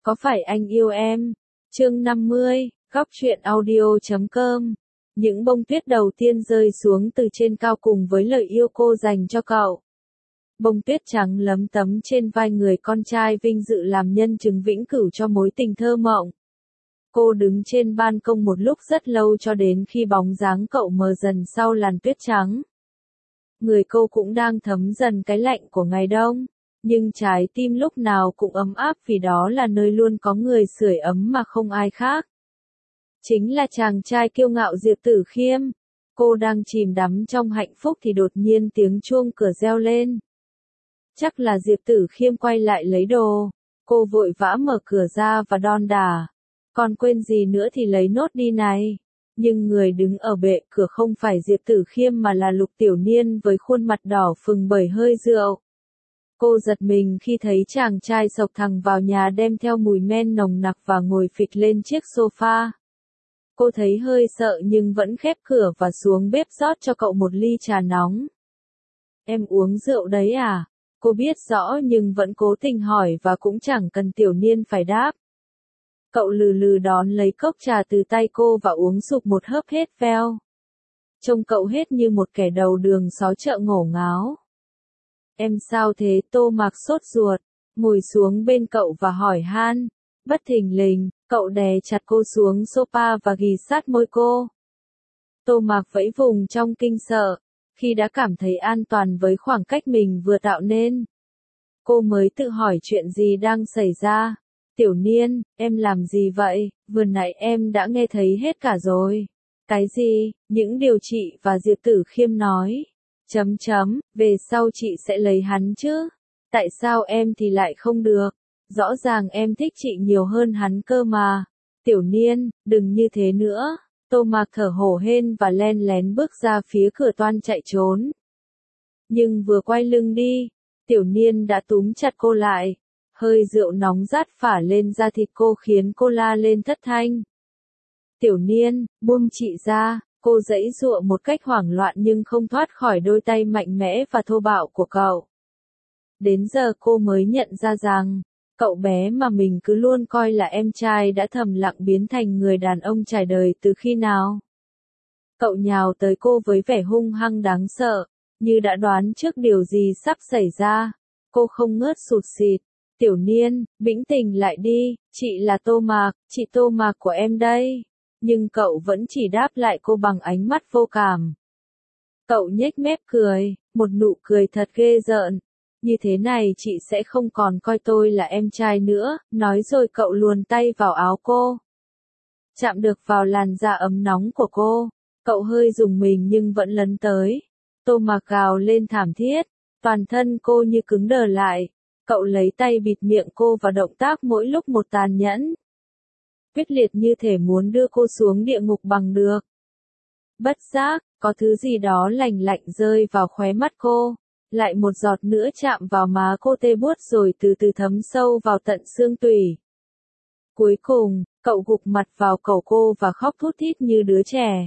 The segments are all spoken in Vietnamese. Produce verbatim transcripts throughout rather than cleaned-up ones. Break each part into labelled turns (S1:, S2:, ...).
S1: Có phải anh yêu em? Chương năm mươi, góc truyện audio chấm com. Những bông tuyết đầu tiên rơi xuống từ trên cao cùng với lời yêu cô dành cho cậu. Bông tuyết trắng lấm tấm trên vai người con trai vinh dự làm nhân chứng vĩnh cửu cho mối tình thơ mộng. Cô đứng trên ban công một lúc rất lâu cho đến khi bóng dáng cậu mờ dần sau làn tuyết trắng. Người cô cũng đang thấm dần cái lạnh của ngày đông, nhưng trái tim lúc nào cũng ấm áp vì đó là nơi luôn có người sưởi ấm mà không ai khác. Chính là chàng trai kiêu ngạo Diệp Tử Khiêm. Cô đang chìm đắm trong hạnh phúc thì đột nhiên tiếng chuông cửa reo lên. Chắc là Diệp Tử Khiêm quay lại lấy đồ. Cô vội vã mở cửa ra và đon đả. Còn quên gì nữa thì lấy nốt đi này. Nhưng người đứng ở bệ cửa không phải Diệp Tử Khiêm mà là Lục Tiểu Niên với khuôn mặt đỏ phừng bởi hơi rượu. Cô giật mình khi thấy chàng trai xộc thẳng vào nhà đem theo mùi men nồng nặc và ngồi phịch lên chiếc sofa. Cô thấy hơi sợ nhưng vẫn khép cửa và xuống bếp rót cho cậu một ly trà nóng. Em uống rượu đấy à? Cô biết rõ nhưng vẫn cố tình hỏi và cũng chẳng cần Tiểu Niên phải đáp. Cậu lừ lừ đón lấy cốc trà từ tay cô và uống sục một hớp hết veo. Trông cậu hết như một kẻ đầu đường xó chợ ngổ ngáo. Em sao thế? Tô Mạc sốt ruột, ngồi xuống bên cậu và hỏi han. Bất thình lình, cậu đè chặt cô xuống sofa và ghì sát môi cô. Tô Mạc vẫy vùng trong kinh sợ, khi đã cảm thấy an toàn với khoảng cách mình vừa tạo nên. Cô mới tự hỏi chuyện gì đang xảy ra. Tiểu Niên, em làm gì vậy? Vừa nãy em đã nghe thấy hết cả rồi. Cái gì? Những điều chị và Diệp Tử Khiêm nói. Chấm chấm, về sau chị sẽ lấy hắn chứ. Tại sao em thì lại không được? Rõ ràng em thích chị nhiều hơn hắn cơ mà. Tiểu Niên, đừng như thế nữa. Tô Mạc thở hổn hển và len lén bước ra phía cửa toan chạy trốn. Nhưng vừa quay lưng đi, Tiểu Niên đã túm chặt cô lại. Hơi rượu nóng rát phả lên da thịt cô khiến cô la lên thất thanh. Tiểu Niên, buông chị ra. Cô giãy giụa một cách hoảng loạn nhưng không thoát khỏi đôi tay mạnh mẽ và thô bạo của cậu. Đến giờ cô mới nhận ra rằng, cậu bé mà mình cứ luôn coi là em trai đã thầm lặng biến thành người đàn ông trải đời từ khi nào. Cậu nhào tới cô với vẻ hung hăng đáng sợ, như đã đoán trước điều gì sắp xảy ra. Cô không ngớt sụt sịt. Tiểu Niên, bĩnh tỉnh lại đi, chị là Tô Mạc, chị Tô Mạc của em đây. Nhưng cậu vẫn chỉ đáp lại cô bằng ánh mắt vô cảm. Cậu nhếch mép cười, một nụ cười thật ghê rợn. Như thế này chị sẽ không còn coi tôi là em trai nữa, nói rồi cậu luồn tay vào áo cô. Chạm được vào làn da ấm nóng của cô, cậu hơi rùng mình nhưng vẫn lấn tới. Tô Mạc gào lên thảm thiết, toàn thân cô như cứng đờ lại. Cậu lấy tay bịt miệng cô và động tác mỗi lúc một tàn nhẫn. Quyết liệt như thể muốn đưa cô xuống địa ngục bằng được. Bất giác, có thứ gì đó lành lạnh rơi vào khóe mắt cô, lại một giọt nữa chạm vào má cô tê buốt rồi từ từ thấm sâu vào tận xương tủy. Cuối cùng, cậu gục mặt vào cổ cô và khóc thút thít như đứa trẻ.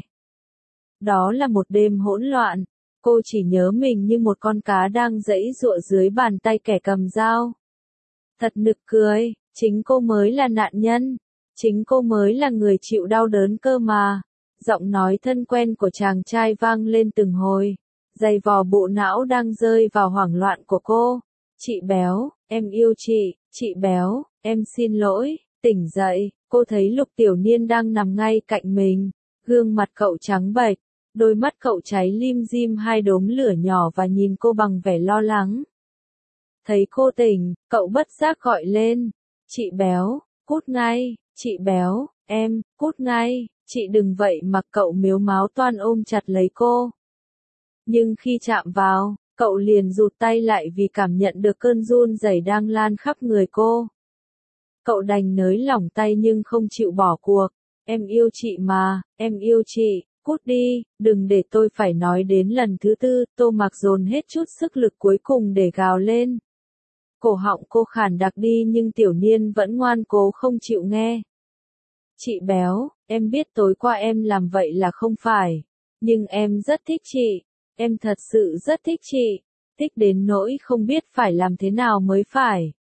S1: Đó là một đêm hỗn loạn, cô chỉ nhớ mình như một con cá đang giãy giụa dưới bàn tay kẻ cầm dao. Thật nực cười, chính cô mới là nạn nhân. Chính cô mới là người chịu đau đớn cơ mà. Giọng nói thân quen của chàng trai vang lên từng hồi, giày vò bộ não đang rơi vào hoảng loạn của cô. Chị béo, em yêu chị, chị béo, em xin lỗi, tỉnh dậy. Cô thấy Lục Tiểu Niên đang nằm ngay cạnh mình, gương mặt cậu trắng bệch, đôi mắt cậu cháy lim dim hai đốm lửa nhỏ và nhìn cô bằng vẻ lo lắng. Thấy cô tỉnh, cậu bất giác gọi lên, chị béo, cút ngay. Chị béo, em, cút ngay, chị đừng vậy mà cậu mếu máo toan ôm chặt lấy cô. Nhưng khi chạm vào, cậu liền rụt tay lại vì cảm nhận được cơn run rẩy đang lan khắp người cô. Cậu đành nới lỏng tay nhưng không chịu bỏ cuộc. Em yêu chị mà, em yêu chị, cút đi, đừng để tôi phải nói đến lần thứ tư. Tô Mạc dồn hết chút sức lực cuối cùng để gào lên. Cổ họng cô khàn đặc đi nhưng Tiểu Niên vẫn ngoan cố không chịu nghe. Chị béo, em biết tối qua em làm vậy là không phải. Nhưng em rất thích chị. Em thật sự rất thích chị. Thích đến nỗi không biết phải làm thế nào mới phải.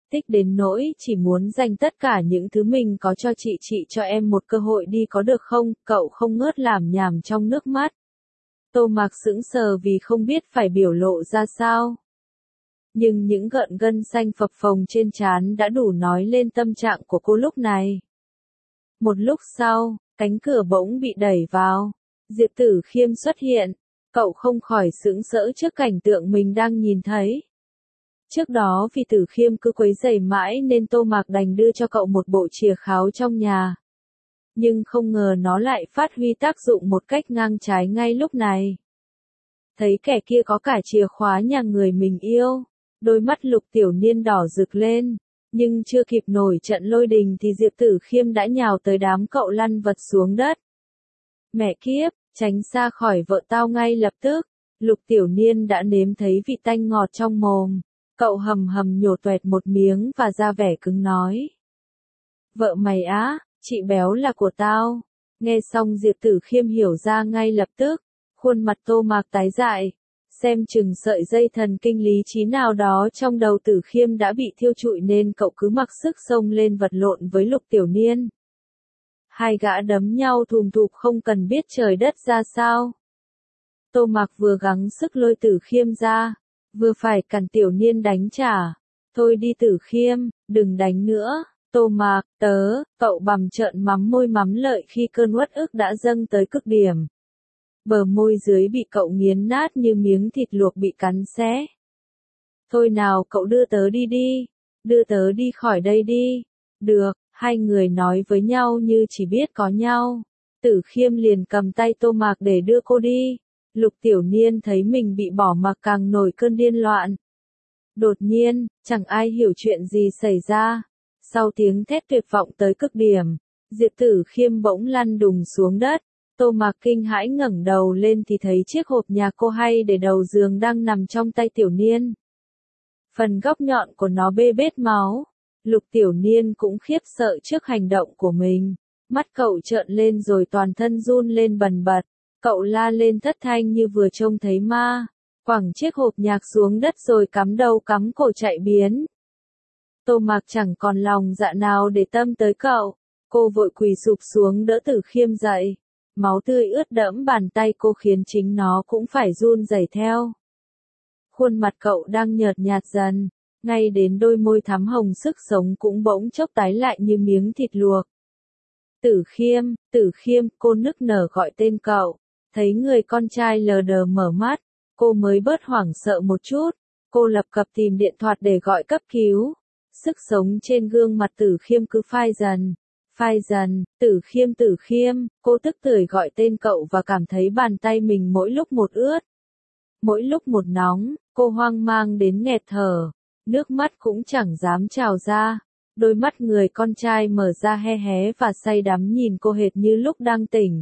S1: tích đến nỗi chỉ muốn dành tất cả những thứ mình có cho chị chị cho em một cơ hội đi có được không, cậu không ngớt làm nhảm trong nước mắt. Tô Mạc sững sờ vì không biết phải biểu lộ ra sao. Nhưng những gợn gân xanh phập phồng trên trán đã đủ nói lên tâm trạng của cô lúc này. Một lúc sau, cánh cửa bỗng bị đẩy vào. Diệp Tử Khiêm xuất hiện. Cậu không khỏi sững sỡ trước cảnh tượng mình đang nhìn thấy. Trước đó vì Tử Khiêm cứ quấy rầy mãi nên Tô Mạc đành đưa cho cậu một bộ chìa kháo trong nhà. Nhưng không ngờ nó lại phát huy tác dụng một cách ngang trái ngay lúc này. Thấy kẻ kia có cả chìa khóa nhà người mình yêu, đôi mắt Lục Tiểu Niên đỏ rực lên, nhưng chưa kịp nổi trận lôi đình thì Diệp Tử Khiêm đã nhào tới đám cậu lăn vật xuống đất. Mẹ kiếp, tránh xa khỏi vợ tao ngay lập tức. Lục Tiểu Niên đã nếm thấy vị tanh ngọt trong mồm, cậu hầm hầm nhổ toẹt một miếng và ra vẻ cứng nói. Vợ mày á, chị béo là của tao. Nghe xong Diệp Tử Khiêm hiểu ra ngay lập tức, khuôn mặt Tô Mạc tái dại, xem chừng sợi dây thần kinh lý trí nào đó trong đầu Tử Khiêm đã bị thiêu trụi nên cậu cứ mặc sức xông lên vật lộn với Lục Tiểu Niên. Hai gã đấm nhau thùm thụp không cần biết trời đất ra sao. Tô Mạc vừa gắng sức lôi Tử Khiêm ra, vừa phải cản Tiểu Niên đánh trả. Thôi đi Tử Khiêm, đừng đánh nữa. Tô Mạc, tớ, cậu bằm trợn mắm môi mắm lợi khi cơn uất ức đã dâng tới cực điểm. Bờ môi dưới bị cậu nghiến nát như miếng thịt luộc bị cắn xé. Thôi nào cậu đưa tớ đi đi, đưa tớ đi khỏi đây đi. Được, hai người nói với nhau như chỉ biết có nhau. Tử Khiêm liền cầm tay Tô Mạc để đưa cô đi. Lục Tiểu Niên thấy mình bị bỏ mặc càng nổi cơn điên loạn. Đột nhiên, chẳng ai hiểu chuyện gì xảy ra. Sau tiếng thét tuyệt vọng tới cực điểm, Diệp Tử Khiêm bỗng lăn đùng xuống đất. Tô Mạc kinh hãi ngẩng đầu lên thì thấy chiếc hộp nhà cô hay để đầu giường đang nằm trong tay Tiểu Niên. Phần góc nhọn của nó bê bết máu. Lục Tiểu Niên cũng khiếp sợ trước hành động của mình. Mắt cậu trợn lên rồi toàn thân run lên bần bật. Cậu la lên thất thanh như vừa trông thấy ma. Quẳng chiếc hộp nhạc xuống đất rồi cắm đầu cắm cổ chạy biến. Tô Mạc chẳng còn lòng dạ nào để tâm tới cậu. Cô vội quỳ sụp xuống đỡ Tử Khiêm dậy. Máu tươi ướt đẫm bàn tay cô khiến chính nó cũng phải run rẩy theo. Khuôn mặt cậu đang nhợt nhạt dần, ngay đến đôi môi thắm hồng sức sống cũng bỗng chốc tái lại như miếng thịt luộc. Tử Khiêm, Tử Khiêm, cô nức nở gọi tên cậu. Thấy người con trai lờ đờ mở mắt, cô mới bớt hoảng sợ một chút. Cô lập cập tìm điện thoại để gọi cấp cứu. Sức sống trên gương mặt Tử Khiêm cứ phai dần, phai dần. Tử Khiêm, Tử Khiêm, cô tức tưởi gọi tên cậu và cảm thấy bàn tay mình mỗi lúc một ướt, mỗi lúc một nóng. Cô hoang mang đến nghẹt thở, nước mắt cũng chẳng dám trào ra. Đôi mắt người con trai mở ra hé hé và say đắm nhìn cô hệt như lúc đang tỉnh.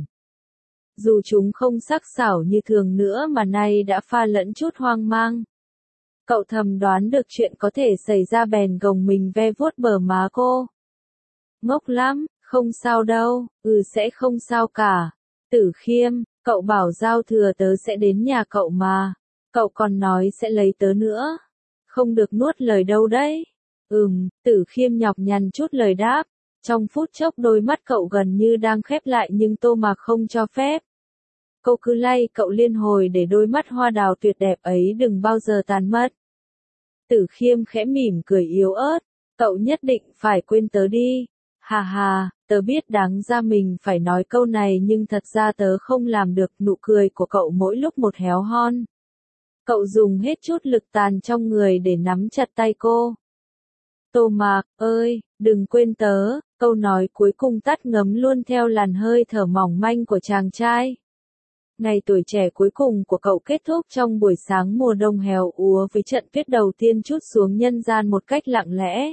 S1: Dù chúng không sắc sảo như thường nữa mà nay đã pha lẫn chút hoang mang. Cậu thầm đoán được chuyện có thể xảy ra bèn gồng mình ve vuốt bờ má cô. Ngốc lắm, không sao đâu, ừ sẽ không sao cả. Tử Khiêm, cậu bảo giao thừa tớ sẽ đến nhà cậu mà. Cậu còn nói sẽ lấy tớ nữa. Không được nuốt lời đâu đấy. Ừm, Tử Khiêm nhọc nhằn chút lời đáp. Trong phút chốc đôi mắt cậu gần như đang khép lại nhưng Tô Mạc không cho phép. Cô cứ lay cậu liên hồi để đôi mắt hoa đào tuyệt đẹp ấy đừng bao giờ tàn mất. Tử Khiêm khẽ mỉm cười yếu ớt. Cậu nhất định phải quên tớ đi. Hà hà, tớ biết đáng ra mình phải nói câu này nhưng thật ra tớ không làm được. Nụ cười của cậu mỗi lúc một héo hon. Cậu dùng hết chút lực tàn trong người để nắm chặt tay cô. Tô Mạc, ơi, đừng quên tớ. Câu nói cuối cùng tắt ngấm luôn theo làn hơi thở mỏng manh của chàng trai. Ngày tuổi trẻ cuối cùng của cậu kết thúc trong buổi sáng mùa đông hèo úa với trận tuyết đầu tiên trút xuống nhân gian một cách lặng lẽ.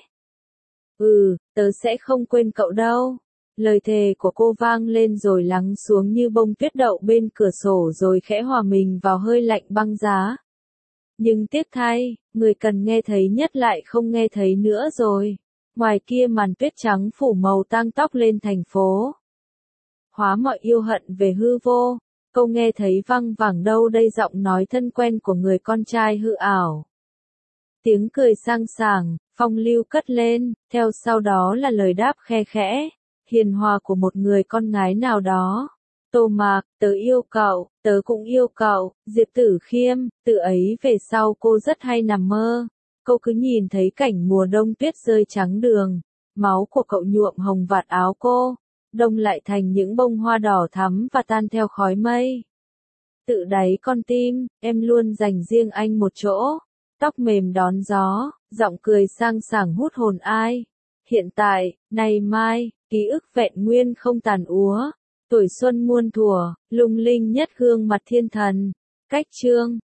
S1: Ừ, tớ sẽ không quên cậu đâu. Lời thề của cô vang lên rồi lắng xuống như bông tuyết đậu bên cửa sổ rồi khẽ hòa mình vào hơi lạnh băng giá. Nhưng tiếc thay, người cần nghe thấy nhất lại không nghe thấy nữa rồi. Ngoài kia màn tuyết trắng phủ màu tang tóc lên thành phố. Hóa mọi yêu hận về hư vô. Câu nghe thấy văng vẳng đâu đây giọng nói thân quen của người con trai hư ảo. Tiếng cười sang sảng, Phong lưu cất lên, theo sau đó là lời đáp khe khẽ, hiền hòa của một người con gái nào đó. Tô Mạc, tớ yêu cậu, tớ cũng yêu cậu. Diệp Tử Khiêm, từ ấy về sau cô rất hay nằm mơ. Cô cứ nhìn thấy cảnh mùa đông tuyết rơi trắng đường, máu của cậu nhuộm hồng vạt áo cô, đông lại thành những bông hoa đỏ thắm và tan theo khói mây. Tự đáy con tim, em luôn dành riêng anh một chỗ. Tóc mềm đón gió, giọng cười sang sảng hút hồn ai. Hiện tại, nay mai, ký ức vẹn nguyên không tàn úa. Tuổi xuân muôn thuở, lung linh nhất gương mặt thiên thần. Cách chương